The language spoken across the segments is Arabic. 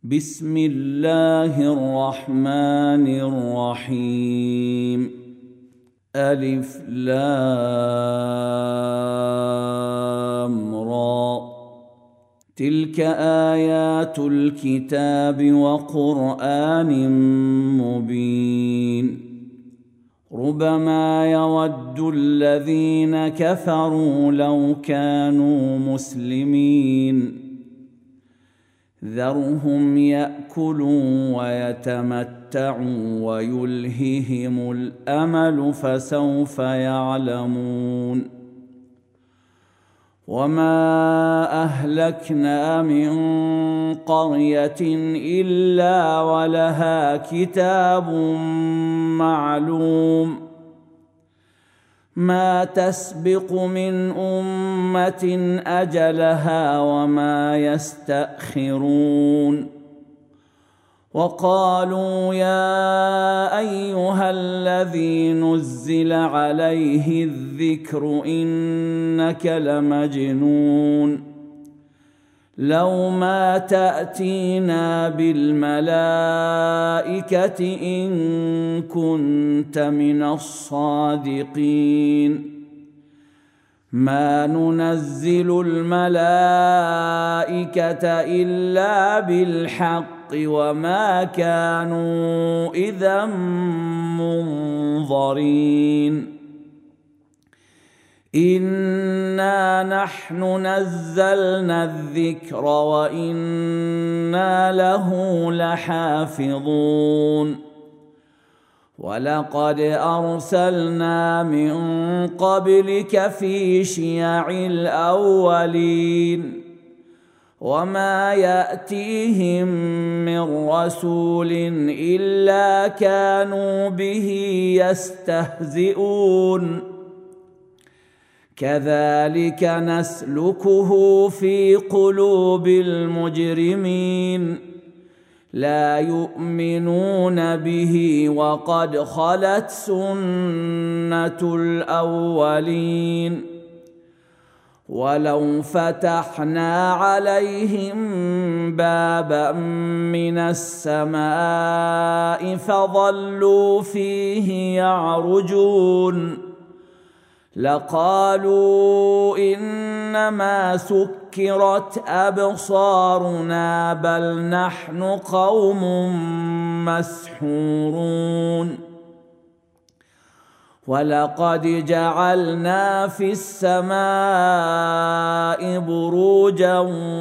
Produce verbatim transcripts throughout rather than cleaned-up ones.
بسم الله الرحمن الرحيم. ألف لام را. تلك آيات الكتاب وقرآن مبين. ربما يود الذين كفروا لو كانوا مسلمين. ذرهم يأكلوا ويتمتعوا ويلههم الأمل فسوف يعلمون. وما أهلكنا من قرية إلا ولها كتاب معلوم. ما تسبق من أمة أجلها وما يستأخرون. وقالوا يا أيها الذي نزل عليه الذكر إنك لمجنون. لو ما تأتينا بالملائكة إن كنت من الصادقين. ما ننزل الملائكة إلا بالحق وما كانوا إذا منظرين. إنا نحن نزلنا الذكر وإنا له لحافظون. ولقد أرسلنا من قبلك في شيع الأولين. وما يأتيهم من رسول إلا كانوا به يستهزئون. كذلك نسلكه في قلوب المجرمين. لا يؤمنون به وقد خلت سنة الأولين. ولو فتحنا عليهم بابا من السماء فظلوا فيه يعرجون لقالوا إنما سكرت أبصارنا بل نحن قوم مسحورون. ولقد جعلنا في السماء بروجا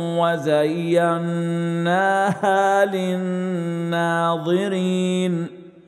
وزيناها للناظرين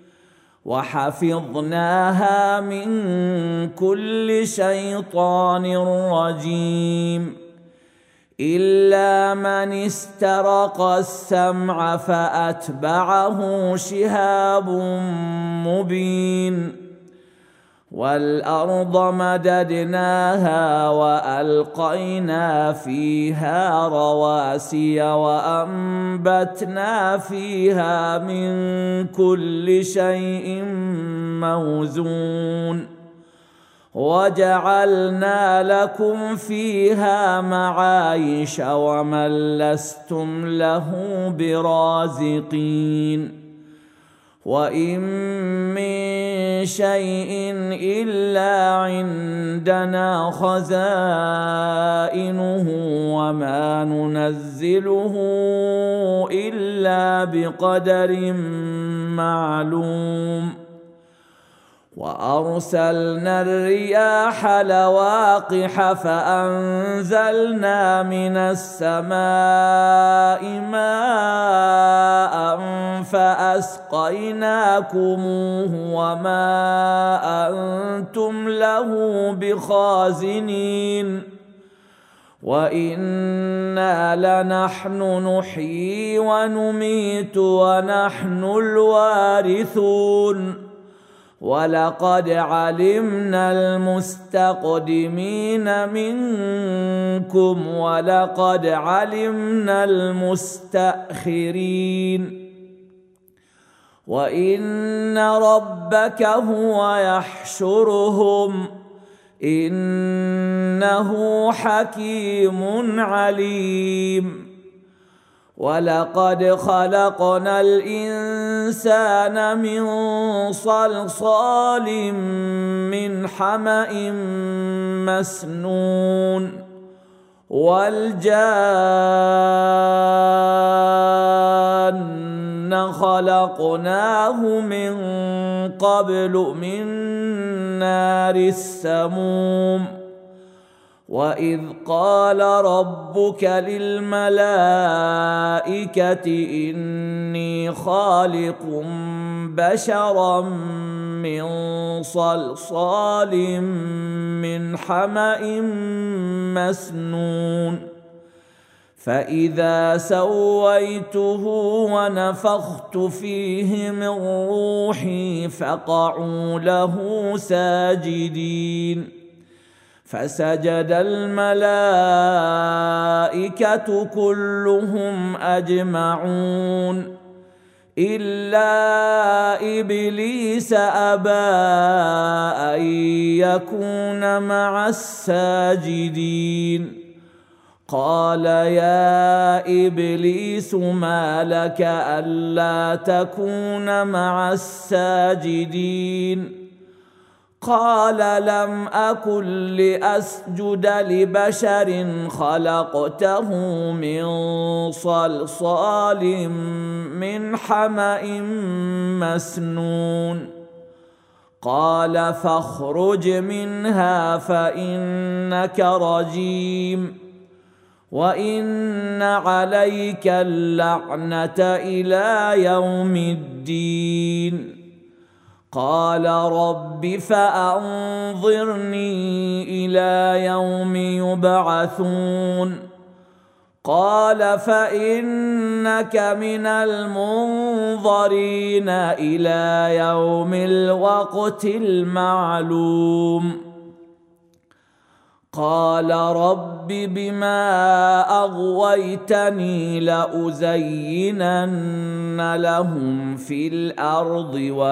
وحفظناها من كل شيطان رجيم إلا من استرق السمع فأتبعه شهاب مبين. والأرض مددناها وألقينا فيها رواسي وأنبتنا فيها من كل شيء موزون. وجعلنا لكم فيها معايش ومن لستم له برازقين. وإن من شيء إلا عندنا خزائنه وما ننزله إلا بقدر معلوم. وأرسلنا الرياح لواقح فأنزلنا من السماء ماء فأسقيناكموه وما أنتم له بخازنين. وإنا لنحن نحيي ونميت ونحن الوارثون. ولقد علمنا المستقدمين منكم ولقد علمنا المستأخرين. وإن ربك هو يحشرهم إنه حكيم عليم. ولقد خلقنا الإنسان من صلصال من حمأ مسنون والجان خلقناه من قبل من نار السموم وإذ قال ربك للملائكة إني خالق بشرا من صلصال من حمأ مسنون فإذا سويته ونفخت فيه من روحي فقعوا له ساجدين فسجد الملائكة كلهم أجمعون إلا إبليس أبى أن يكون مع الساجدين قال يا إبليس ما لك ألا تكون مع الساجدين قال لم أكن لأسجد لبشر خلقته من صلصال من حمأ مسنون قال فاخرج منها فإنك رجيم وإن عليك اللعنة إلى يوم الدين قال رب فأنظرني إلى يوم يبعثون قال فإنك من المنظرين إلى يوم الوقت المعلوم قال رب بما أغويتني لأزينن لهم في الأرض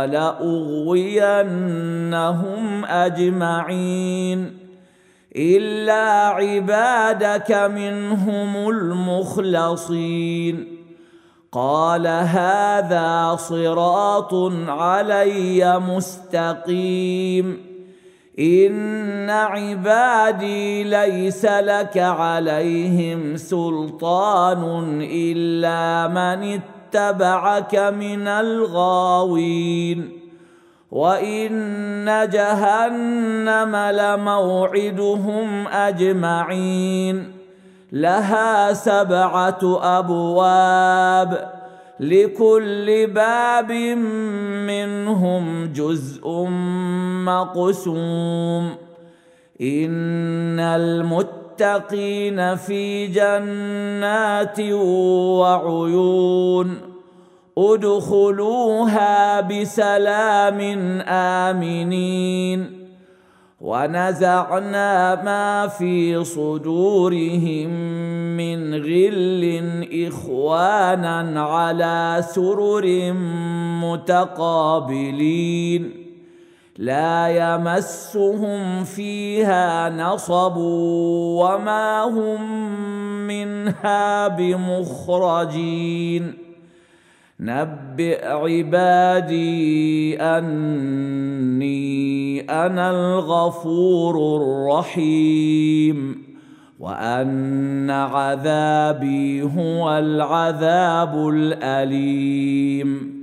ولأغوينهم أجمعين إلا عبادك منهم المخلصين قال هذا صراط علي مستقيم إن عبادي ليس لك عليهم سلطان إلا من اتبعك من الغاوين وإن جهنم لموعدهم أجمعين لها سبعة أبواب لكل باب منهم جزء مقسوم إن المتقين في جنات وعيون ادخلوها بسلام آمنين ونزعنا ما في صدورهم من غل إخوانا على سرر متقابلين لا يمسهم فيها نصب وما هم منها بمخرجين نبئ عبادي أني أنا الغفور الرحيم وأن عذابي هو العذاب الأليم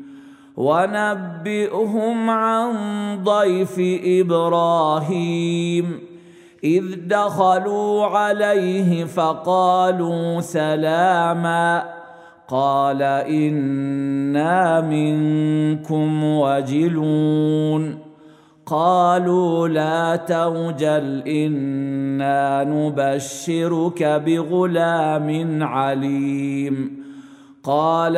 ونبئهم عن ضيف إبراهيم إذ دخلوا عليه فقالوا سلاما قال إنا منكم وجلون قالوا لا توجل إنا نبشرك بغلام عليم قال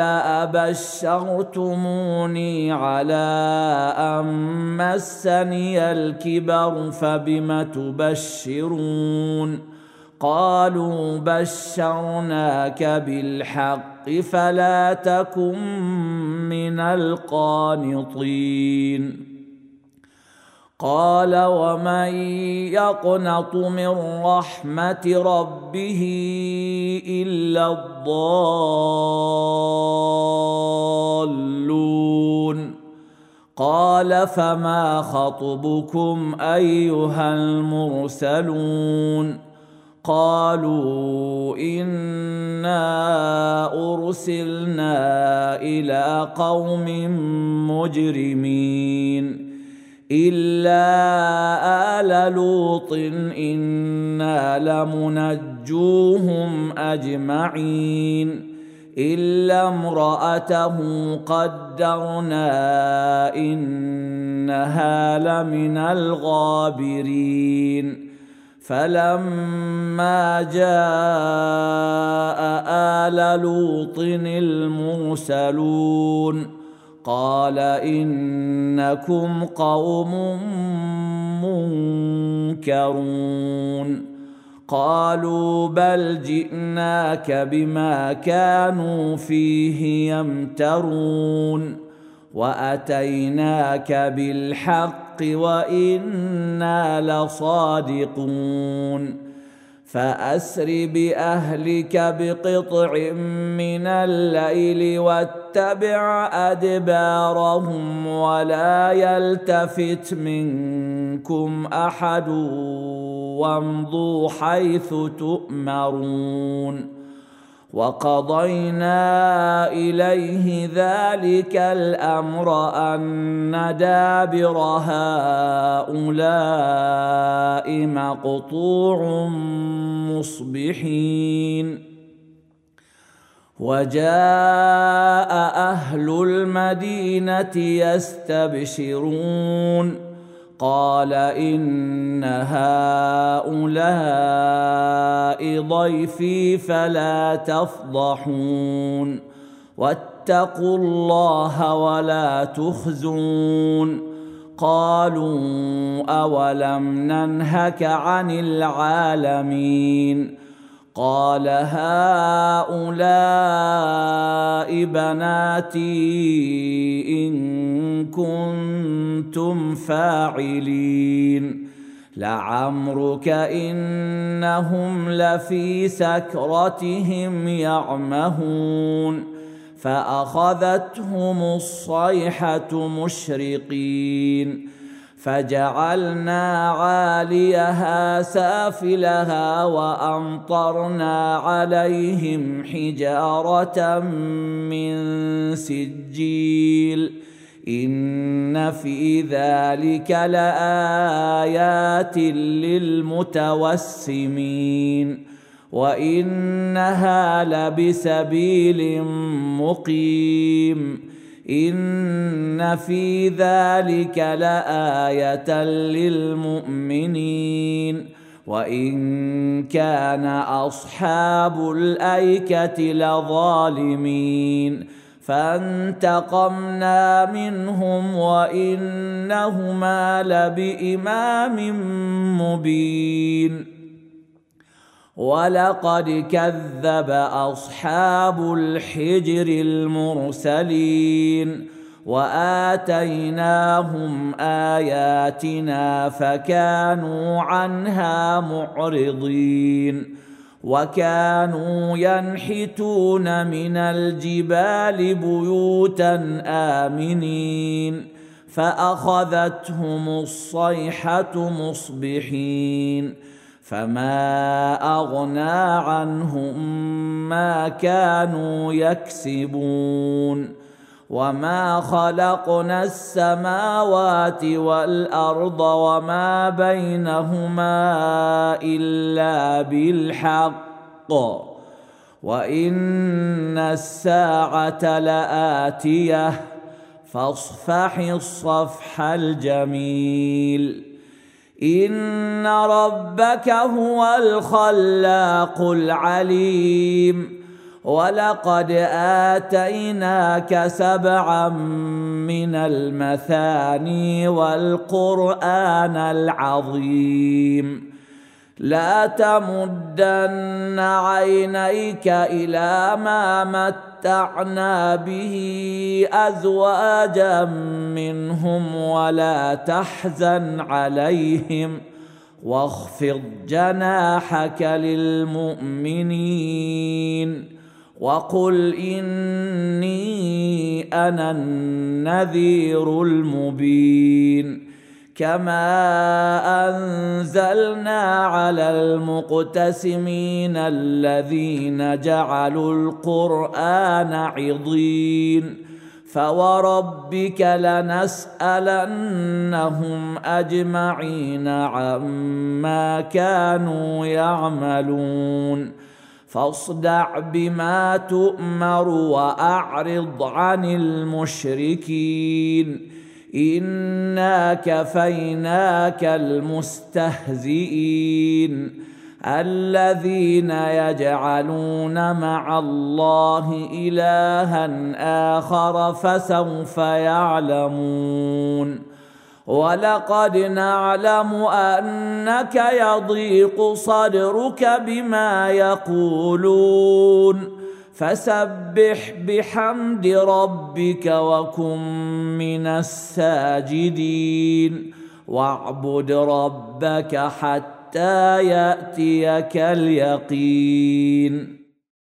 أبشرتموني على أن مسني الكبر فبم تبشرون قالوا بشرناك بالحق فلا تكن من القانطين قال ومن يقنط من رحمة ربه إلا الضالون قال فما خطبكم أيها المرسلون قالوا إنا أرسلنا إلى قوم مجرمين إلا آل لوط إنا لمنجوهم أجمعين إلا امرأته قدرنا إنها لمن الغابرين فلما جاء آل لوط المرسلون قال إنكم قوم منكرون قالوا بل جئناك بما كانوا فيه يمترون وأتيناك بالحق وإنا لصادقون فأسر بأهلك بقطع من الليل واتبع أدبارهم ولا يلتفت منكم أحد وامضوا حيث تؤمرون وقضينا إليه ذلك الأمر أن دابر هؤلاء مقطوع مصبحين وجاء أهل المدينة يستبشرون قال إن هؤلاء ضيفي فلا تفضحون واتقوا الله ولا تخزون قالوا أولم ننهك عن العالمين قال هؤلاء بناتي إن كنتم فاعلين لعمرك إنهم لفي سكرتهم يعمهون فأخذتهم الصيحة مشرقين فجعلنا عاليها سافلها وأمطرنا عليهم حجارة من سجيل إن في ذلك لآيات للمتوسمين وإنها لبسبيل مقيم إن في ذلك لآية للمؤمنين وإن كان أصحاب الأيكة لظالمين فانتقمنا منهم وإنهما لبإمام مبين ولقد كذب أصحاب الحجر المرسلين وآتيناهم آياتنا فكانوا عنها معرضين وكانوا ينحتون من الجبال بيوتا آمنين فأخذتهم الصيحة مصبحين فما أغنى عنهم ما كانوا يكسبون وما خلقنا السماوات والأرض وما بينهما إلا بالحق وإن الساعة لآتية فاصفح الصفح الجميل إن ربك هو الخلاق العليم ولقد آتيناك سبعا من المثاني والقرآن العظيم لا تمدن عينيك إلى ما مت ومتعنا به أزواجا منهم ولا تحزن عليهم واخفض جناحك للمؤمنين وقل إني أنا النذير المبين كما أنزلنا على المقتسمين الذين جعلوا القرآن عضين فوربك لنسألنهم أجمعين عما كانوا يعملون فاصدع بما تؤمر وأعرض عن المشركين إنا كفيناك المستهزئين الذين يجعلون مع الله إلها آخر فسوف يعلمون ولقد نعلم أنك يضيق صدرك بما يقولون فسبح بحمد ربك وكن من الساجدين واعبد ربك حتى يأتيك اليقين.